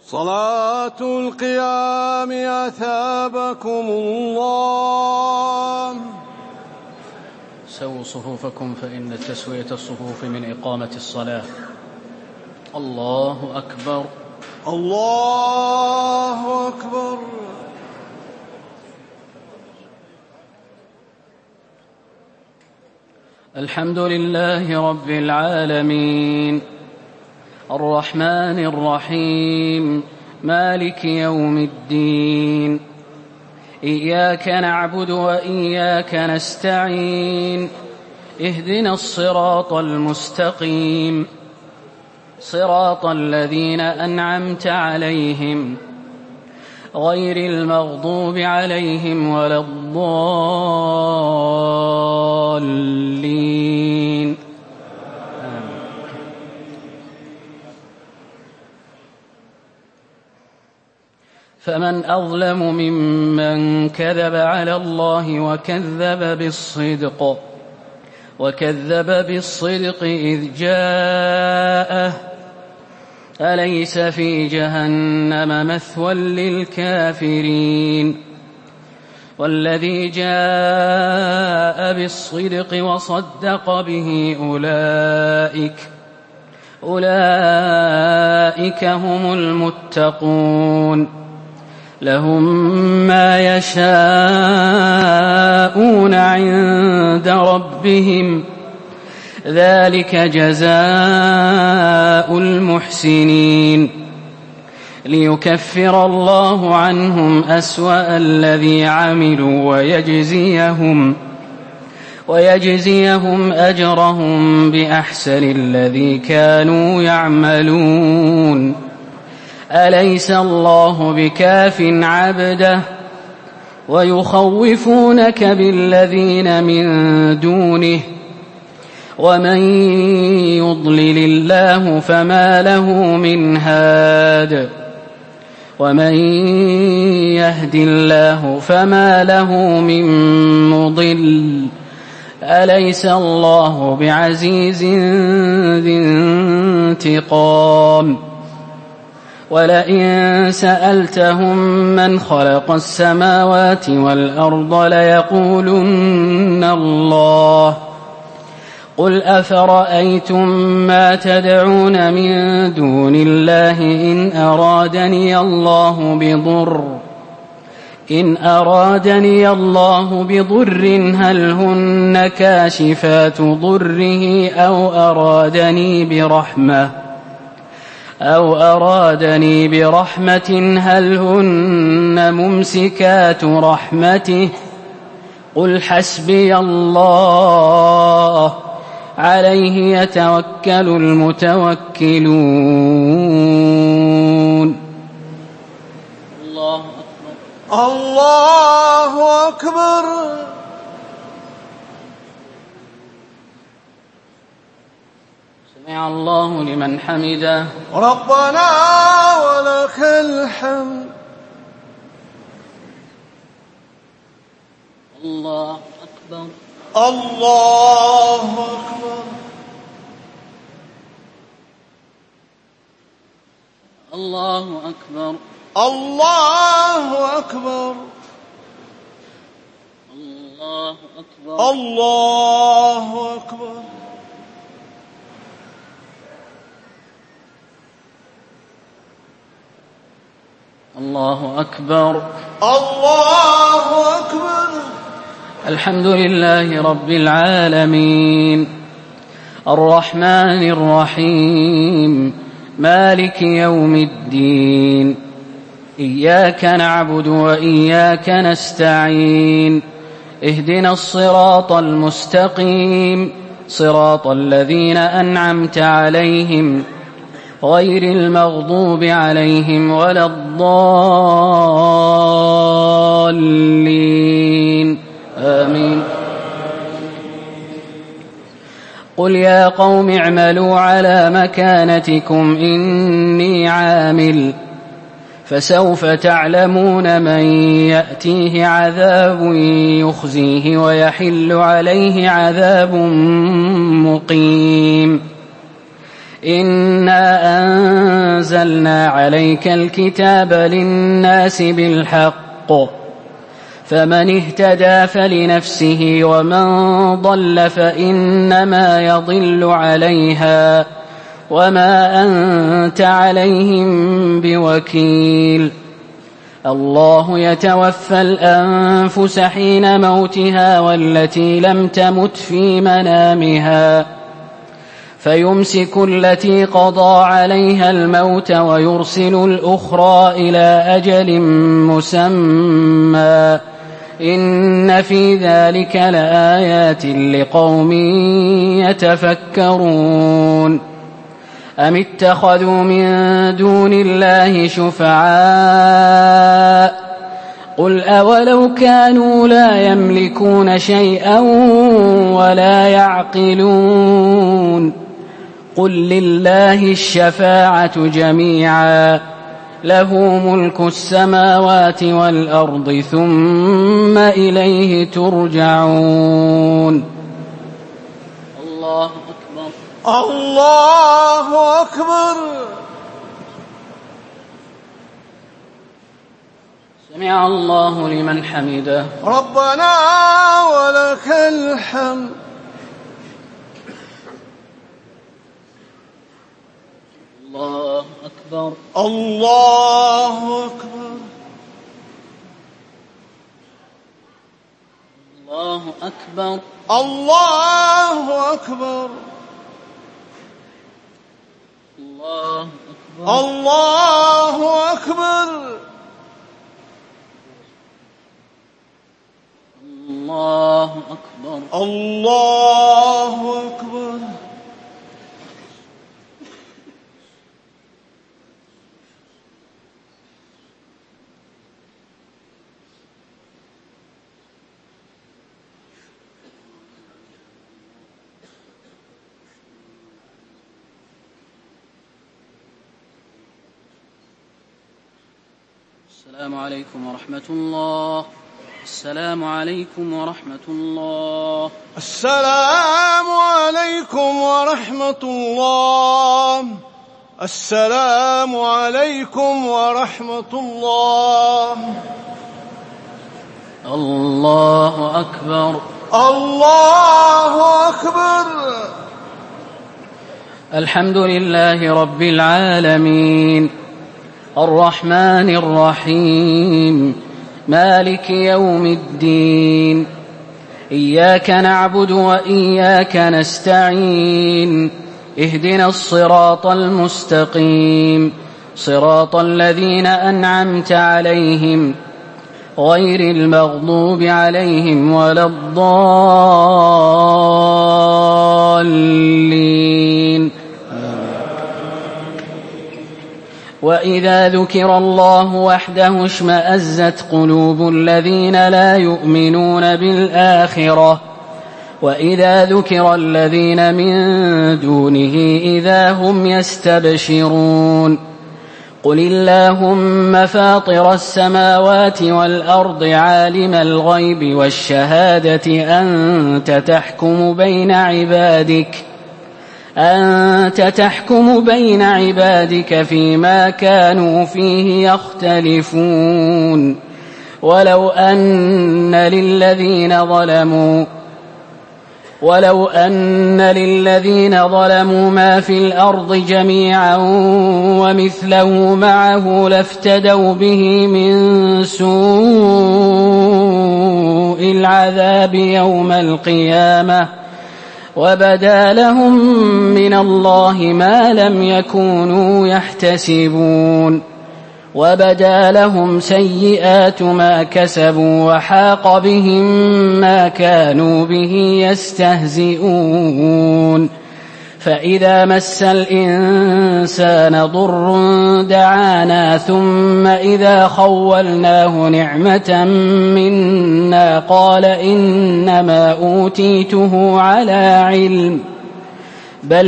صلاة القيام أثابكم الله. سووا صفوفكم فإن تسوية الصفوف من إقامة الصلاة. الله أكبر. الله أكبر. الحمد لله رب العالمين الرحمن الرحيم مالك يوم الدين. إياك نعبد وإياك نستعين. اهدنا الصراط المستقيم صراط الذين أنعمت عليهم غير المغضوب عليهم ولا الضالين. فمن أظلم ممن كذب على الله وكذب بالصدق إذ جاءه أليس في جهنم مثوى للكافرين. والذي جاء بالصدق وصدق به أولئك هم المتقون. لهم ما يشاءون عند ربهم ذلك جزاء المحسنين. ليكفر الله عنهم أسوأ الذي عملوا ويجزيهم أجرهم بأحسن الذي كانوا يعملون. أليس الله بكاف عبده ويخوفونك بالذين من دونه ومن يضلل الله فما له من هاد ومن يهد الله فما له من مضل. أليس الله بعزيز ذي انتقام. ولئن سألتهم من خلق السماوات والأرض ليقولن الله. قل أفرأيتم ما تدعون من دون الله إن أرادني الله بضر هل هن كاشفات ضره أو أرادني برحمة هل هن ممسكات رحمته. قل حسبي الله عليه يتوكل المتوكلون. الله أكبر. الله أكبر. سمع الله لمن حمده. ربنا ولك الحمد. الله أكبر. الله أكبر. الله أكبر. الله أكبر. الله أكبر. الله أكبر. الله أكبر. الله أكبر. الحمد لله رب العالمين الرحمن الرحيم مالك يوم الدين. إياك نعبد وإياك نستعين. اهدنا الصراط المستقيم صراط الذين أنعمت عليهم غير المغضوب عليهم ولا الضالين. آمين. قل يا قوم اعملوا على مكانتكم إني عامل فسوف تعلمون من يأتيه عذاب يخزيه ويحل عليه عذاب مقيم. إنا أنزلنا عليك الكتاب للناس بالحق فمن اهتدى فلنفسه ومن ضل فإنما يضل عليها وما أنت عليهم بوكيل. الله يتوفى الأنفس حين موتها والتي لم تمت في منامها فيمسك التي قضى عليها الموت ويرسل الأخرى إلى أجل مسمى إن في ذلك لآيات لقوم يتفكرون. أم اتخذوا من دون الله شفعاء قل أولو كانوا لا يملكون شيئا ولا يعقلون قل لله الشفاعة جميعا له ملك السماوات والأرض ثم إليه ترجعون. الله أكبر. الله أكبر. سمع الله لمن حمده. ربنا ولك الحمد. الله أكبر. الله أكبر. الله أكبر. الله أكبر. الله أكبر. الله أكبر. الله أكبر. الله أكبر. السلام عليكم ورحمة الله. السلام عليكم ورحمة الله. السلام عليكم ورحمة الله. السلام عليكم ورحمة الله. الله أكبر. الله أكبر. الحمد لله رب العالمين الرحمن الرحيم مالك يوم الدين إياك نعبد وإياك نستعين اهدنا الصراط المستقيم صراط الذين أنعمت عليهم غير المغضوب عليهم ولا الضالين. وإذا ذكر الله وحده اشمأزت قلوب الذين لا يؤمنون بالآخرة وإذا ذكر الذين من دونه إذا هم يستبشرون. قل اللهم فاطر السماوات والأرض عالم الغيب والشهادة أنت تحكم بين عبادك فيما كانوا فيه يختلفون. ولو أن للذين ظلموا ما في الأرض جميعا ومثله معه لافتدوا به من سوء العذاب يوم القيامة وبدا لهم من الله ما لم يكونوا يحتسبون. وبدا لهم سيئات ما كسبوا وحاق بهم ما كانوا به يستهزئون. فإذا مس الإنسان ضر دعانا ثم إذا خولناه نعمة منا قال إنما أوتيته على علم بل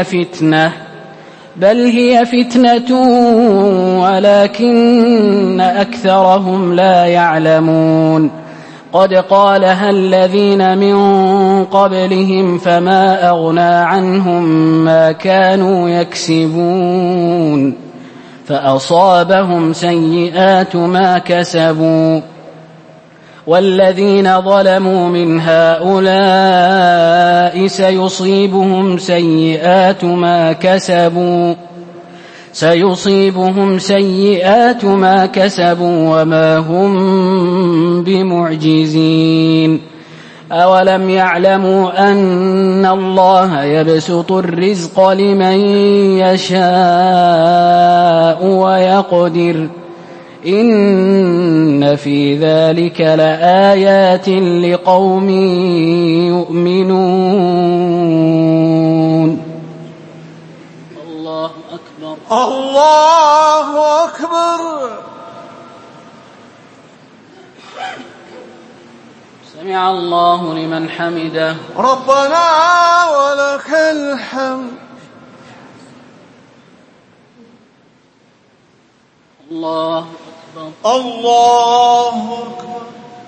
هي فتنة ولكن أكثرهم لا يعلمون. قد قالها الذين من قبلهم فما أغنى عنهم ما كانوا يكسبون فأصابهم سيئات ما كسبوا والذين ظلموا من هؤلاء سيصيبهم سيئات ما كسبوا وما هم بمعجزين أولم يعلموا أن الله يبسط الرزق لمن يشاء ويقدر إن في ذلك لآيات لقوم يؤمنون. الله أكبر. الله أكبر. سمع الله لمن حمده. ربنا ولك الحمد. الله أكبر. الله أكبر.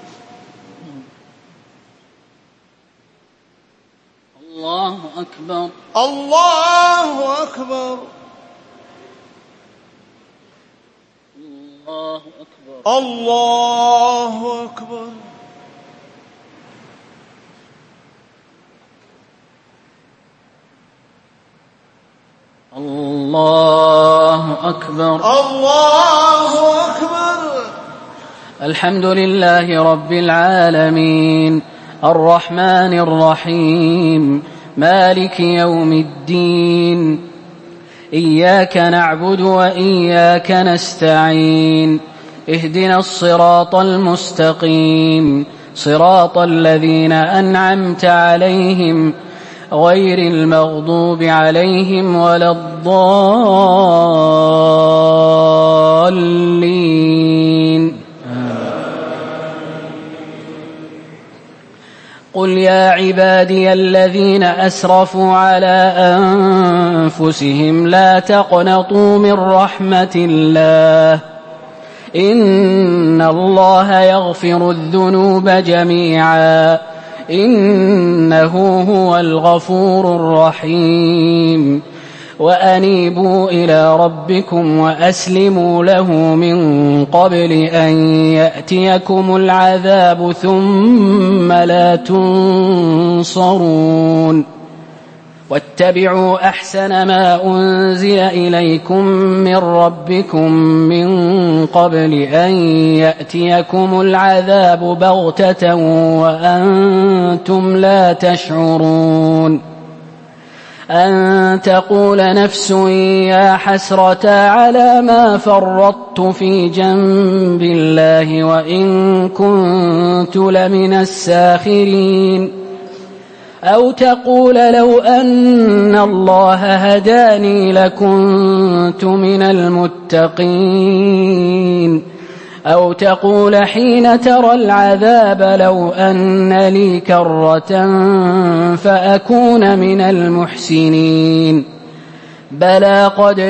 الله أكبر. الله أكبر. الله أكبر. الله أكبر. الله أكبر. الله أكبر. الحمد لله رب العالمين الرحمن الرحيم مالك يوم الدين إياك نعبد وإياك نستعين اهدنا الصراط المستقيم صراط الذين أنعمت عليهم غير المغضوب عليهم ولا الضالين. قل يا عبادي الذين أسرفوا على أنفسهم لا تقنطوا من رحمة الله إن الله يغفر الذنوب جميعا إنه هو الغفور الرحيم وأنيبوا إلى ربكم وأسلموا له من قبل أن يأتيكم العذاب ثم لا تنصرون واتبعوا أحسن ما أنزل إليكم من ربكم من قبل أن يأتيكم العذاب بغتة وأنتم لا تشعرون أن تقول نفس يا حسرة على ما فرطت في جنب الله وإن كنت لمن الساخرين أو تقول لو أن الله هداني لكنت من المتقين أو تقول حين ترى العذاب لو أن لي كرة فأكون من المحسنين بلى قد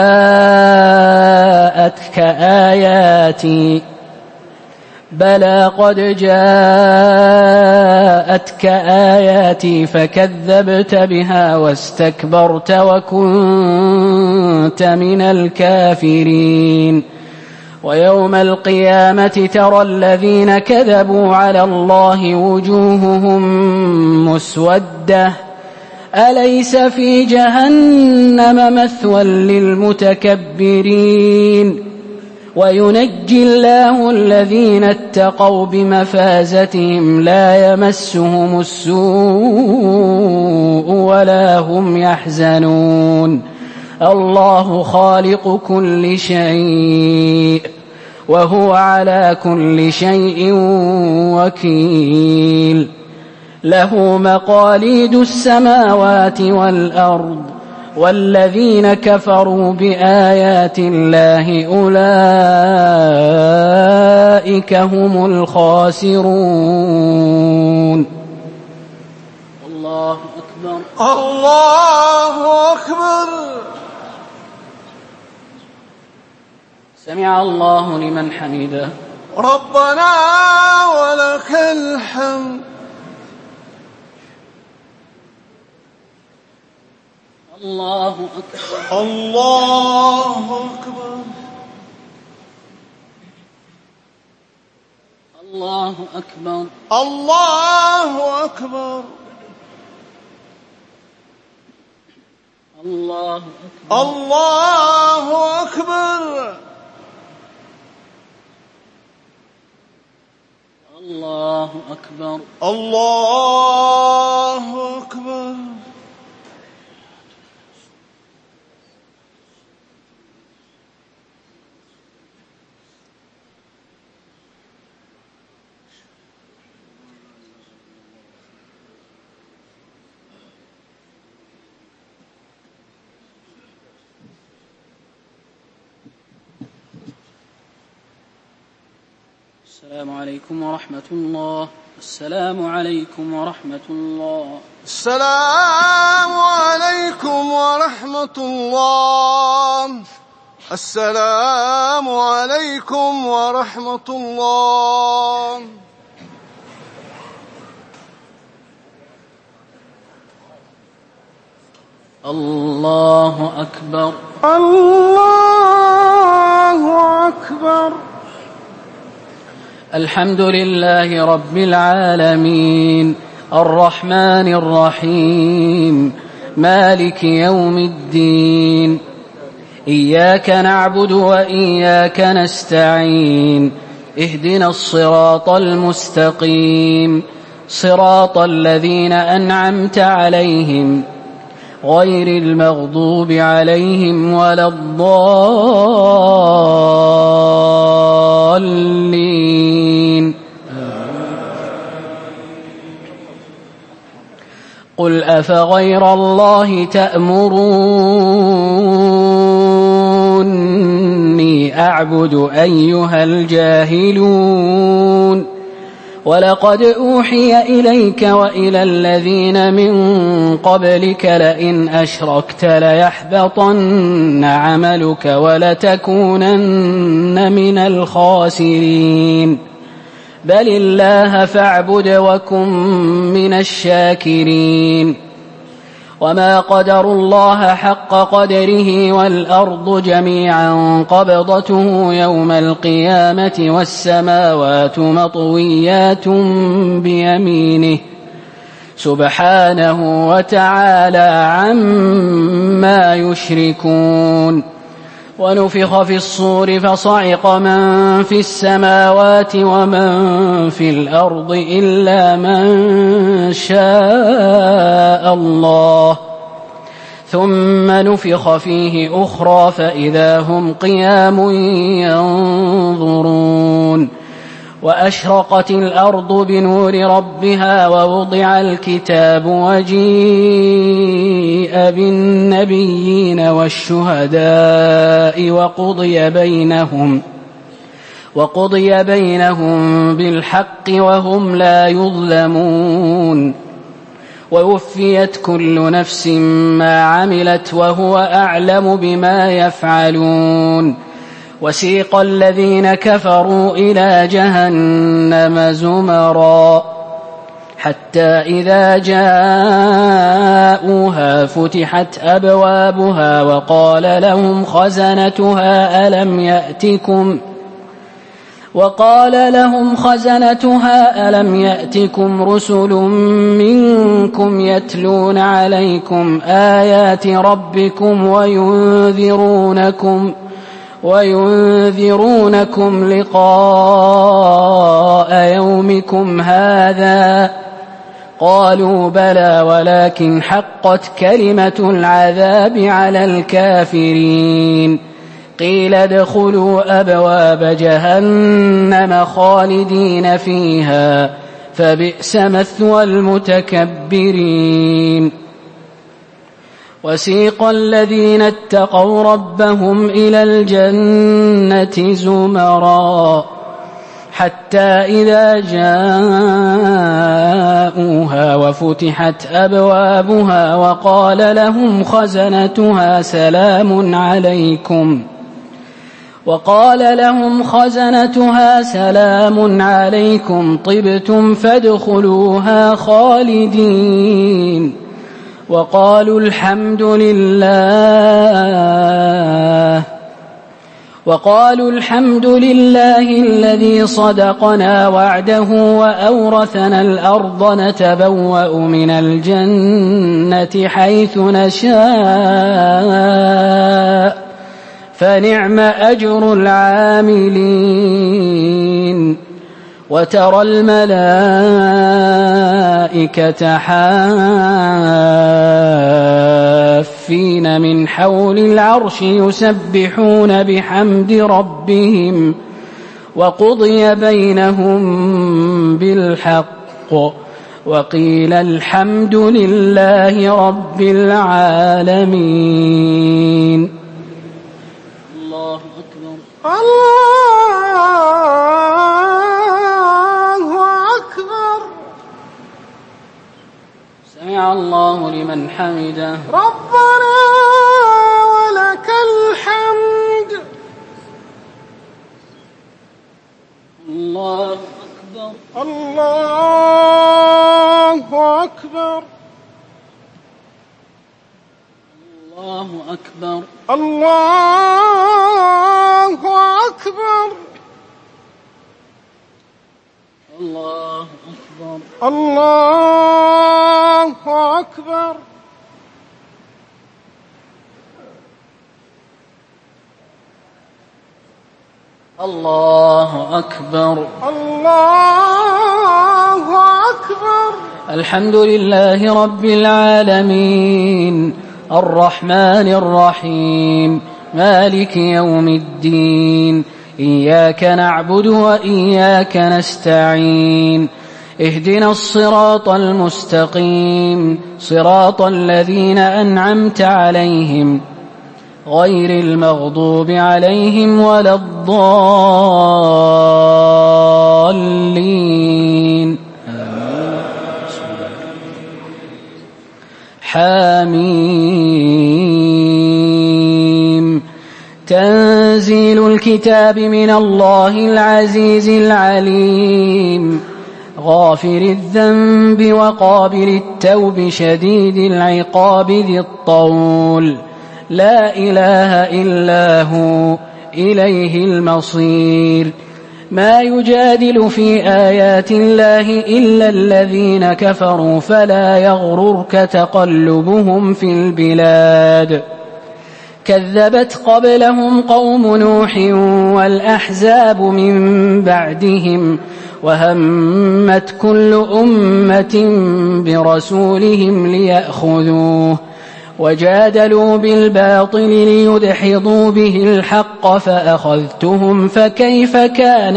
جاءتك آياتي فكذبت بها واستكبرت وكنت من الكافرين ويوم القيامة ترى الذين كذبوا على الله وجوههم مسودة أليس في جهنم مثوى للمتكبرين وينجي الله الذين اتقوا بمفازتهم لا يمسهم السوء ولا هم يحزنون الله خالق كل شيء وهو على كل شيء وكيل له مقاليد السماوات والأرض والذين كفروا بآيات الله أولئك هم الخاسرون. الله أكبر. الله أكبر. سمع الله لمن حمده. ربنا ولك الحمد. الله أكبر. الله أكبر. الله أكبر الله أكبر الله أكبر الله أكبر الله أكبر الله أكبر السلام عليكم ورحمة الله. السلام عليكم ورحمة الله. السلام عليكم ورحمة الله. السلام عليكم ورحمة الله. الله أكبر الله أكبر. الحمد لله رب العالمين الرحمن الرحيم مالك يوم الدين. إياك نعبد وإياك نستعين. اهدنا الصراط المستقيم صراط الذين أنعمت عليهم غير المغضوب عليهم ولا الضالين. قل أفغير الله تأمروني أعبد أيها الجاهلون. ولقد أوحي إليك وإلى الذين من قبلك لئن أشركت ليحبطن عملك ولتكونن من الخاسرين. بل الله فاعبد وكن من الشاكرين. وما قدروا الله حق قدره والأرض جميعا قبضته يوم القيامة والسماوات مطويات بيمينه سبحانه وتعالى عما يشركون. ونفخ في الصور فصعق من في السماوات ومن في الأرض إلا من شاء الله ثم نفخ فيه أخرى فإذا هم قيام ينظرون. وأشرقت الأرض بنور ربها ووضع الكتاب وجيء بالنبيين والشهداء وقضي بينهم بالحق وهم لا يظلمون. ووفيت كل نفس ما عملت وهو أعلم بما يفعلون. وسيق الذين كفروا إلى جهنم زمرا حتى إذا جاءوها فتحت أبوابها وقال لهم خزنتها ألم يأتكم رسل منكم يتلون عليكم آيات ربكم وينذرونكم لقاء يومكم هذا؟ قالوا بلى ولكن حقت كلمة العذاب على الكافرين. قيل ادخلوا أبواب جهنم خالدين فيها فبئس مثوى المتكبرين. وسيق الذين اتقوا ربهم إلى الجنة زمرا حتى إذا جاءوها وفتحت أبوابها وقال لهم خزنتها سلام عليكم طبتم فادخلوها خالدين. وقالوا الحمد لله وقالوا الحمد لله الذي صدقنا وعده وأورثنا الأرض نتبوأ من الجنة حيث نشاء فنعم أجر العاملين وترى الملائكة حافين من حول العرش يسبحون بحمد ربهم وقضي بينهم بالحق وقيل الحمد لله رب العالمين. الله أكبر. سمع الله لمن حمده. ربنا ولك الحمد. الله أكبر. الله أكبر. الله أكبر. الله أكبر. الله أكبر. الله أكبر. الله أكبر. الله أكبر. الحمد لله رب العالمين الرحمن الرحيم مالك يوم الدين إياك نعبد وإياك نستعين اهدنا الصراط المستقيم صراط الذين أنعمت عليهم غير المغضوب عليهم ولا الضالين. حميم. تنزيل الكتاب من الله العزيز العليم غافر الذنب وقابل التوب شديد العقاب ذي الطول لا إله إلا هو إليه المصير. ما يجادل في آيات الله إلا الذين كفروا فلا يغررك تقلبهم في البلاد. كذبت قبلهم قوم نوح والأحزاب من بعدهم وهمت كل أمة برسولهم ليأخذوه وجادلوا بالباطل ليدحضوا به الحق فأخذتهم فكيف كان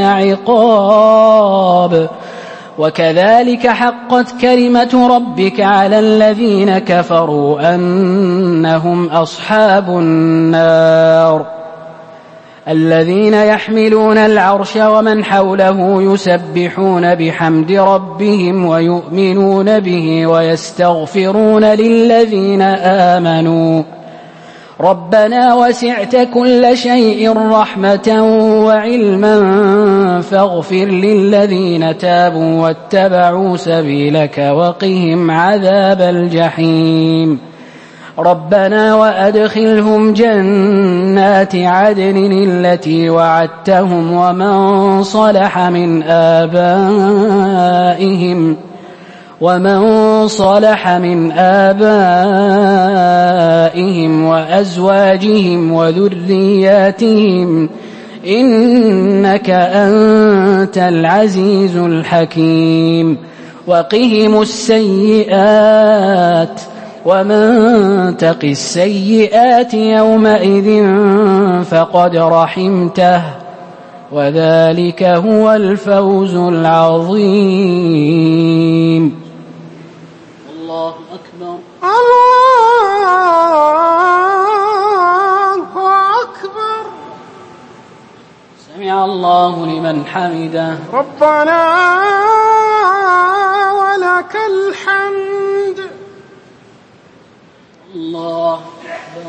عقاب. وكذلك حقت كلمة ربك على الذين كفروا أنهم أصحاب النار. الذين يحملون العرش ومن حوله يسبحون بحمد ربهم ويؤمنون به ويستغفرون للذين آمنوا ربنا وسعت كل شيء رحمة وعلما فاغفر للذين تابوا واتبعوا سبيلك وقهم عذاب الجحيم. ربنا وأدخلهم جنات عدن التي وعدتهم ومن صلح من آبائهم وأزواجهم وذرياتهم إنك أنت العزيز الحكيم. وقهم السيئات ومن تق السيئات يومئذ فقد رحمته وذلك هو الفوز العظيم. الله أكبر. الله أكبر. سمع الله لمن حمده. ربنا ولك الحمد. الله أكبر.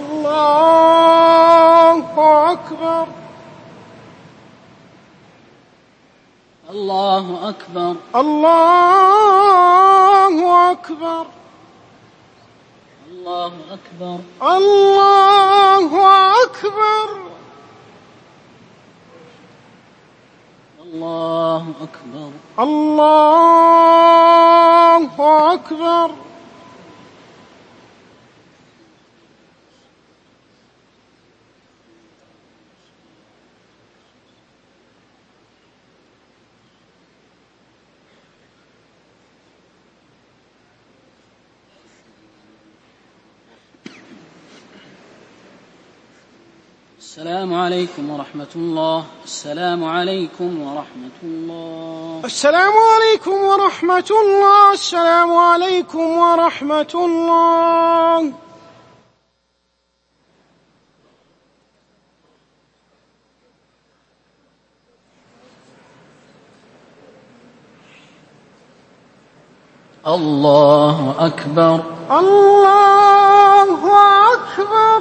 الله أكبر. الله أكبر. الله أكبر. الله أكبر. الله أكبر. الله أكبر. الله أكبر. السلام عليكم ورحمة الله. السلام عليكم ورحمة الله. السلام عليكم ورحمة الله. السلام عليكم ورحمة الله. الله أكبر. الله أكبر.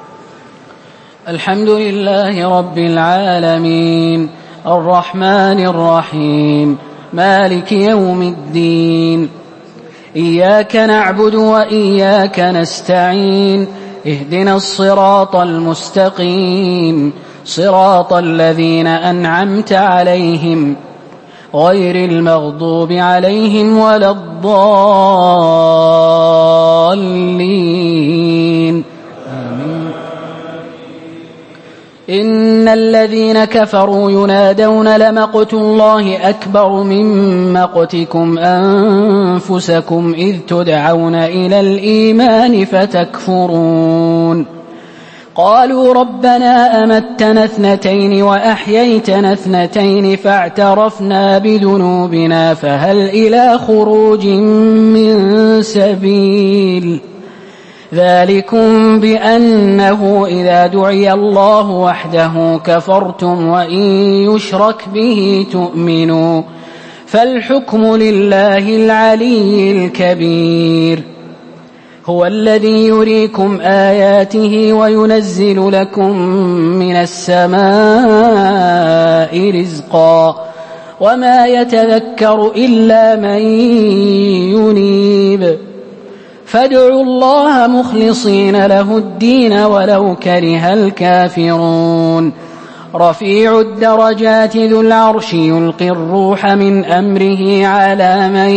الحمد لله رب العالمين الرحمن الرحيم مالك يوم الدين إياك نعبد وإياك نستعين اهدنا الصراط المستقيم صراط الذين أنعمت عليهم غير المغضوب عليهم ولا الضالين آمين. إن الذين كفروا ينادون لمقت الله أكبر من مقتكم أنفسكم إذ تدعون إلى الإيمان فتكفرون قالوا ربنا أمتنا اثنتين وأحييتنا اثنتين فاعترفنا بذنوبنا فهل إلى خروج من سبيل ذلكم بأنه إذا دعي الله وحده كفرتم وإن يشرك به تؤمنوا فالحكم لله العلي الكبير هو الذي يريكم آياته وينزل لكم من السماء رزقا وما يتذكر إلا من ينيب فادعوا الله مخلصين له الدين ولو كره الكافرون رفيع الدرجات ذو العرش يلقي الروح من أمره على من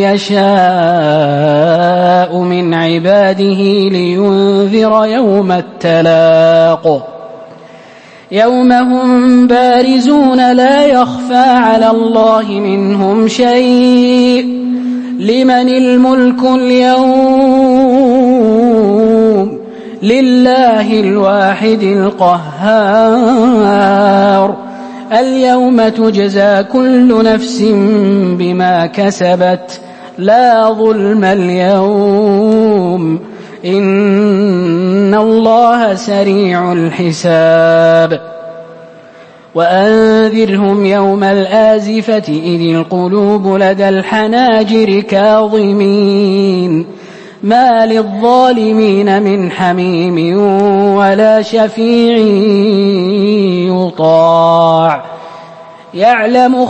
يشاء من عباده لينذر يوم التلاق يوم هم بارزون لا يخفى على الله منهم شيء لمن الملك اليوم لله الواحد القهار اليوم تجزى كل نفس بما كسبت لا ظلم اليوم إن الله سريع الحساب وأنذرهم يوم الآزفة إذ القلوب لدى الحناجر كاظمين ما للظالمين من حميم ولا شفيع يطاع يعلم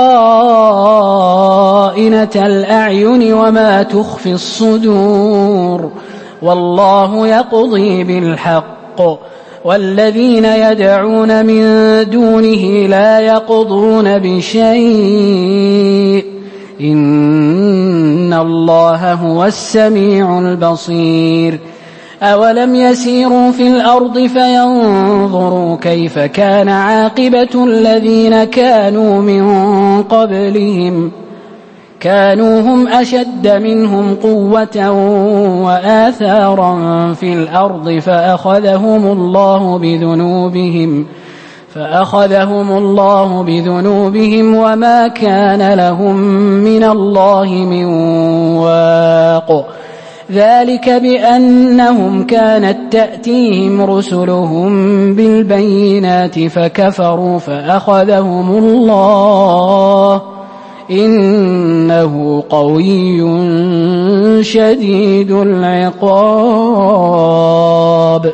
خائنة الأعين وما تخفي الصدور والله يقضي بالحق والذين يدعون من دونه لا يقضون بشيء إن الله هو السميع البصير أولم يسيروا في الأرض فينظروا كيف كان عاقبة الذين كانوا من قبلهم كانوا هم أشد منهم قوة وآثارا في الأرض فأخذهم الله بذنوبهم وما كان لهم من الله من واق ذلك بأنهم كانت تأتيهم رسلهم بالبينات فكفروا فأخذهم الله إنه قوي شديد العقاب.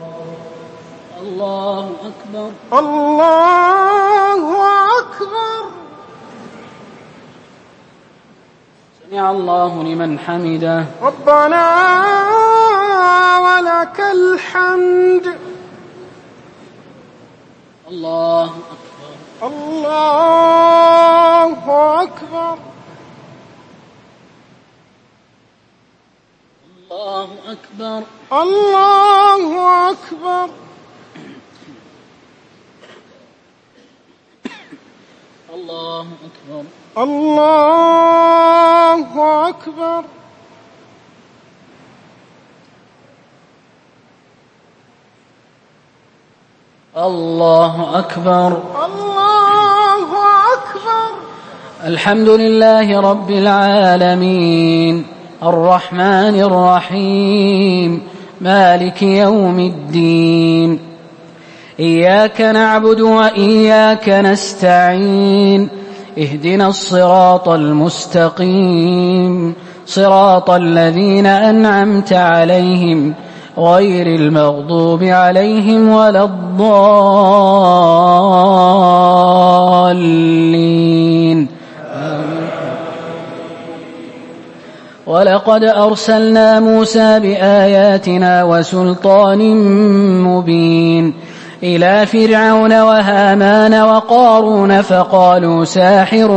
الله أكبر. الله أكبر. سمع الله لمن حمده. ربنا ولك الحمد. الله أكبر. الله أكبر. الله أكبر. الله أكبر. الله أكبر. الله أكبر. الله أكبر. الله أكبر. الحمد لله رب العالمين الرحمن الرحيم مالك يوم الدين إياك نعبد وإياك نستعين اهدنا الصراط المستقيم صراط الذين أنعمت عليهم غير المغضوب عليهم ولا الضالين. ولقد أرسلنا موسى بآياتنا وسلطان مبين إلى فرعون وهامان وقارون فقالوا ساحر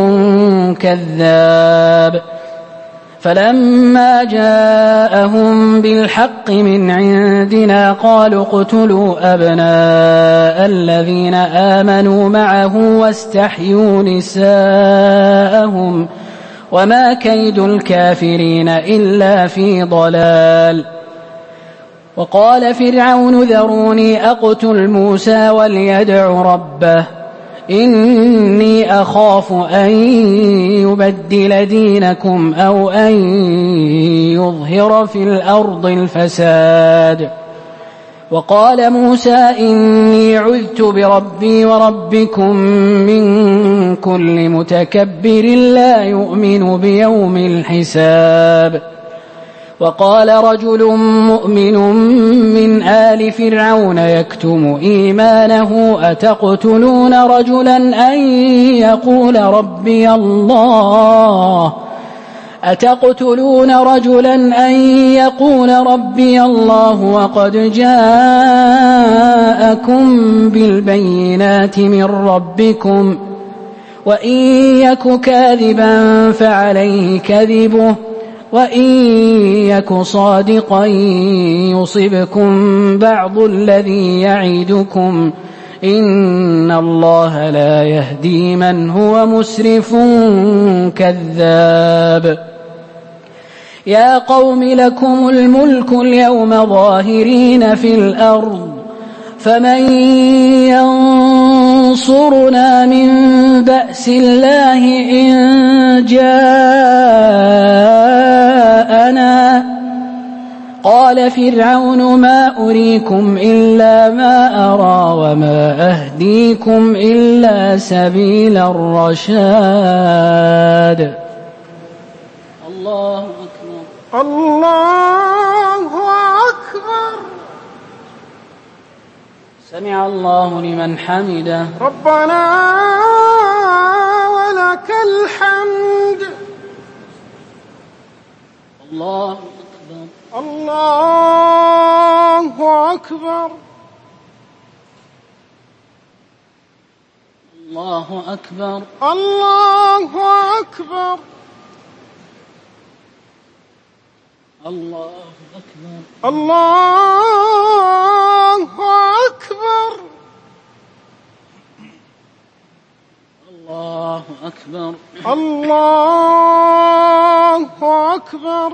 كذاب فلما جاءهم بالحق من عندنا قالوا اقتلوا أبناء الذين آمنوا معه واستحيوا نساءهم وما كيد الكافرين إلا في ضلال. وقال فرعون ذروني أقتل موسى وليدع ربه إني أخاف أن يبدل دينكم أو أن يظهر في الأرض الفساد. وقال موسى إني عذت بربي وربكم من كل متكبر لا يؤمن بيوم الحساب. وقال رجل مؤمن من آل فرعون يكتم إيمانه أتقتلون رجلا أن يقول ربي الله وقد جاءكم بالبينات من ربكم وإن يك كاذبا فعليه كذبه وإن يك صادقا يصبكم بعض الذي يعدكم إن الله لا يهدي من هو مسرف كذاب. يا قوم لكم الملك اليوم ظاهرين في الأرض فمن ينصرنا من بأس الله إن جاءنا. قال فرعون ما أريكم إلا ما أرى وما أهديكم إلا سبيل الرشاد. الله أكبر. الله أكبر. سمع الله لمن حمده. ربنا ولك الحمد. الله أكبر. الله أكبر. الله أكبر. الله أكبر. الله أكبر. الله أكبر. الله أكبر. الله أكبر.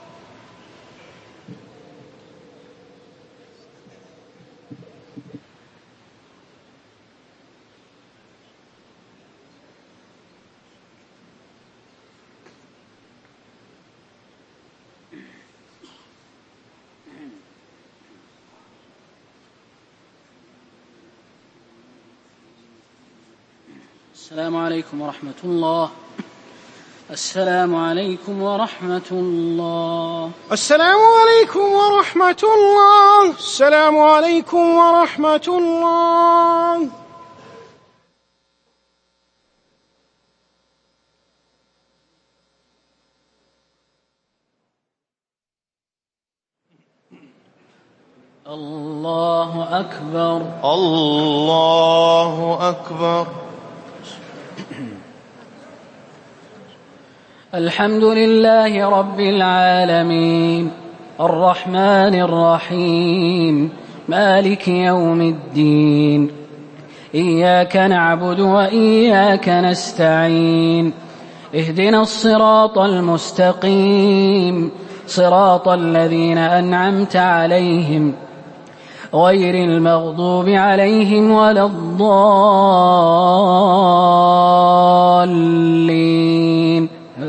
السلام عليكم ورحمة الله. السلام عليكم ورحمة الله. السلام عليكم ورحمة الله. السلام عليكم ورحمة الله. الله أكبر. الله أكبر. الحمد لله رب العالمين الرحمن الرحيم مالك يوم الدين إياك نعبد وإياك نستعين اهدنا الصراط المستقيم صراط الذين أنعمت عليهم غير المغضوب عليهم ولا الضالين.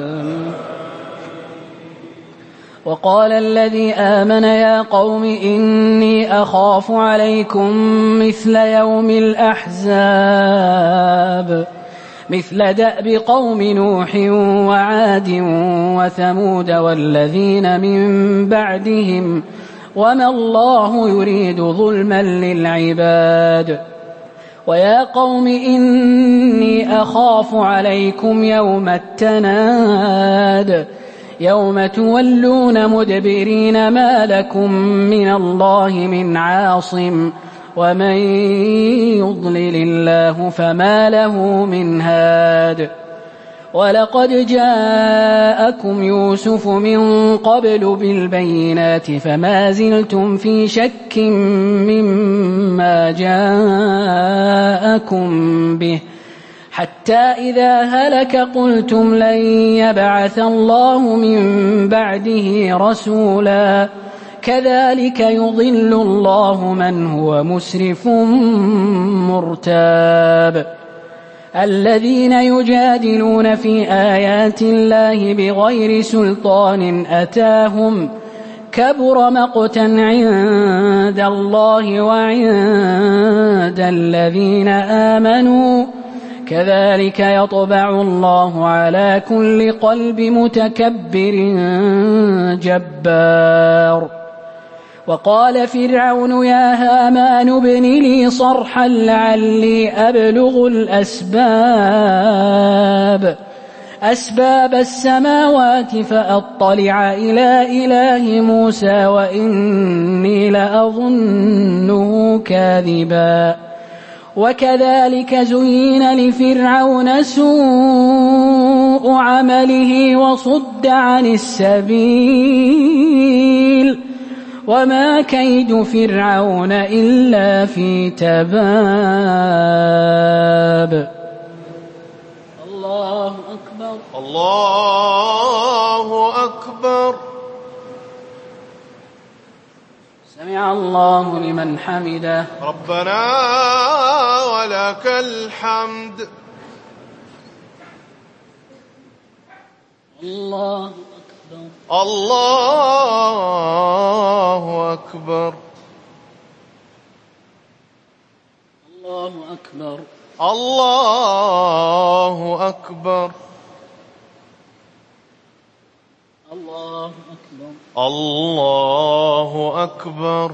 وقال الذي آمن يا قوم إني أخاف عليكم مثل يوم الأحزاب مثل دأب قوم نوح وعاد وثمود والذين من بعدهم وما الله يريد ظلما للعباد. ويا قوم إني أخاف عليكم يوم التناد يوم تولون مدبرين ما لكم من الله من عاصم ومن يضلل الله فما له من هاد. ولقد جاءكم يوسف من قبل بالبينات فما زلتم في شك مما جاءكم به حتى إذا هلك قلتم لن يبعث الله من بعده رسولا كذلك يضل الله من هو مسرف مرتاب. الذين يجادلون في آيات الله بغير سلطان أتاهم كبر مقتا عند الله وعند الذين آمنوا كذلك يطبع الله على كل قلب متكبر جبار. وقال فرعون يا هامان ابن لي صرحا لعلي أبلغ أسباب السماوات فأطلع إلى إله موسى وإني لأظنه كاذبا. وكذلك زين لفرعون سوء عمله وصد عن السبيل وما كيد فرعون إلا في تباب. الله أكبر الله أكبر. سمع الله لمن حمده ربنا ولك الحمد. الله الله أكبر. الله أكبر. الله أكبر. الله أكبر. الله أكبر.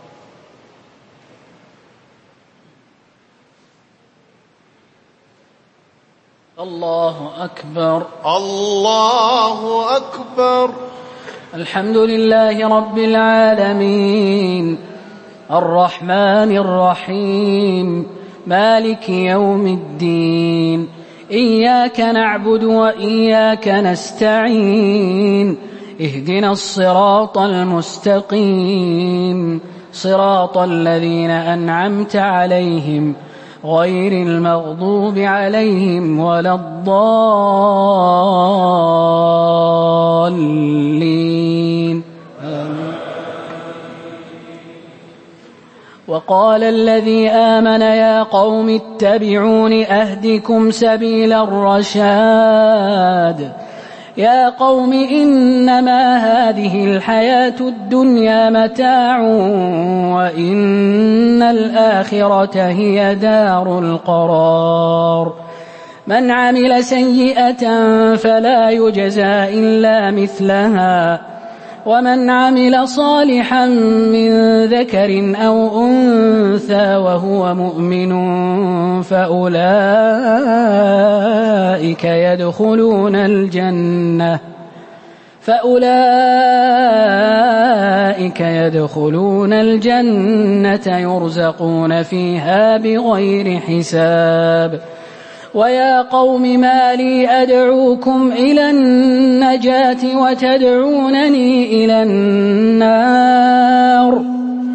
الله أكبر. الله أكبر. الحمد لله رب العالمين الرحمن الرحيم مالك يوم الدين إياك نعبد وإياك نستعين اهدنا الصراط المستقيم صراط الذين أنعمت عليهم غير المغضوب عليهم ولا الضالين. وقال الذي آمن يا قوم اتبعون أهدكم سبيل الرشاد. يا قوم إنما هذه الحياة الدنيا متاع وإن الآخرة هي دار القرار. من عمل سيئة فلا يجزى إلا مثلها ومن عمل صالحا من ذكر أو أنثى وهو مؤمن فأولئك يدخلون الجنة يرزقون فيها بغير حساب. ويا قوم ما لي أدعوكم إلى النجاة وتدعونني إلى النار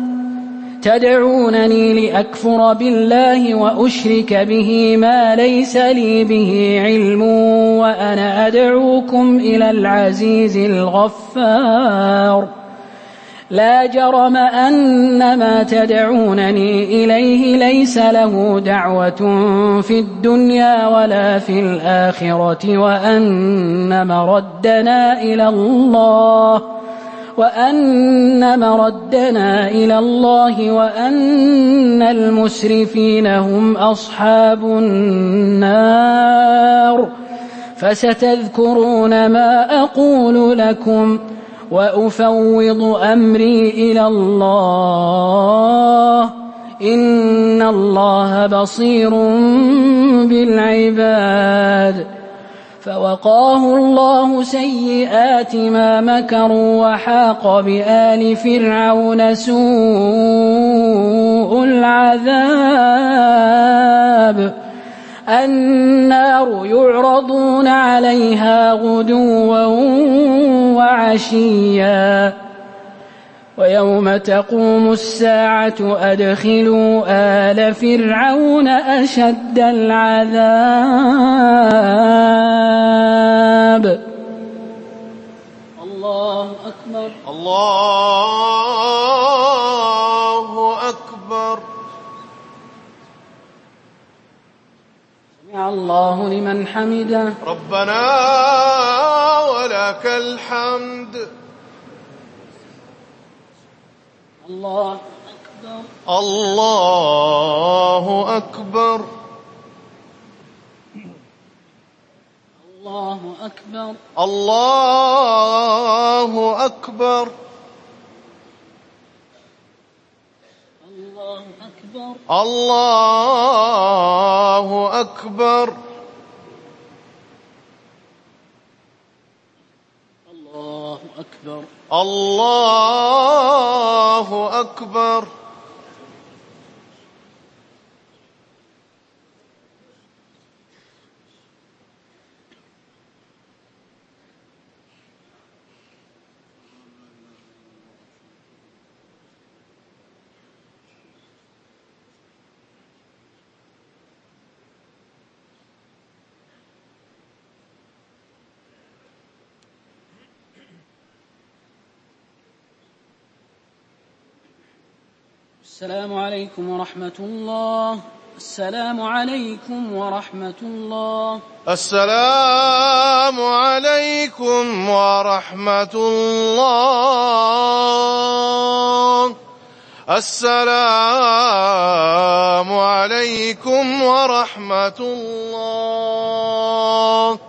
تدعونني لأكفر بالله وأشرك به ما ليس لي به علم وأنا أدعوكم إلى العزيز الغفار لا جرم أن ما تدعونني إليه ليس له دعوة في الدنيا ولا في الآخرة وأن مردنا إلى الله وأن المسرفين هم أصحاب النار فستذكرون ما أقول لكم وأفوض أمري إلى الله إن الله بصير بالعباد فوقاه الله سيئات ما مكروا وحاق بآل فرعون سوء العذاب النار يعرضون عليها غدوا وعشيا ويوم تقوم الساعة أدخلوا آل فرعون أشد العذاب الله أكبر الله أكبر سمع الله لمن حمده ربنا ولك الحمد الله أكبر الله أكبر الله أكبر الله أكبر الله أكبر الله أكبر الله أكبر الله أكبر السلام عليكم ورحمة الله السلام عليكم ورحمة الله السلام عليكم ورحمة الله السلام عليكم ورحمة الله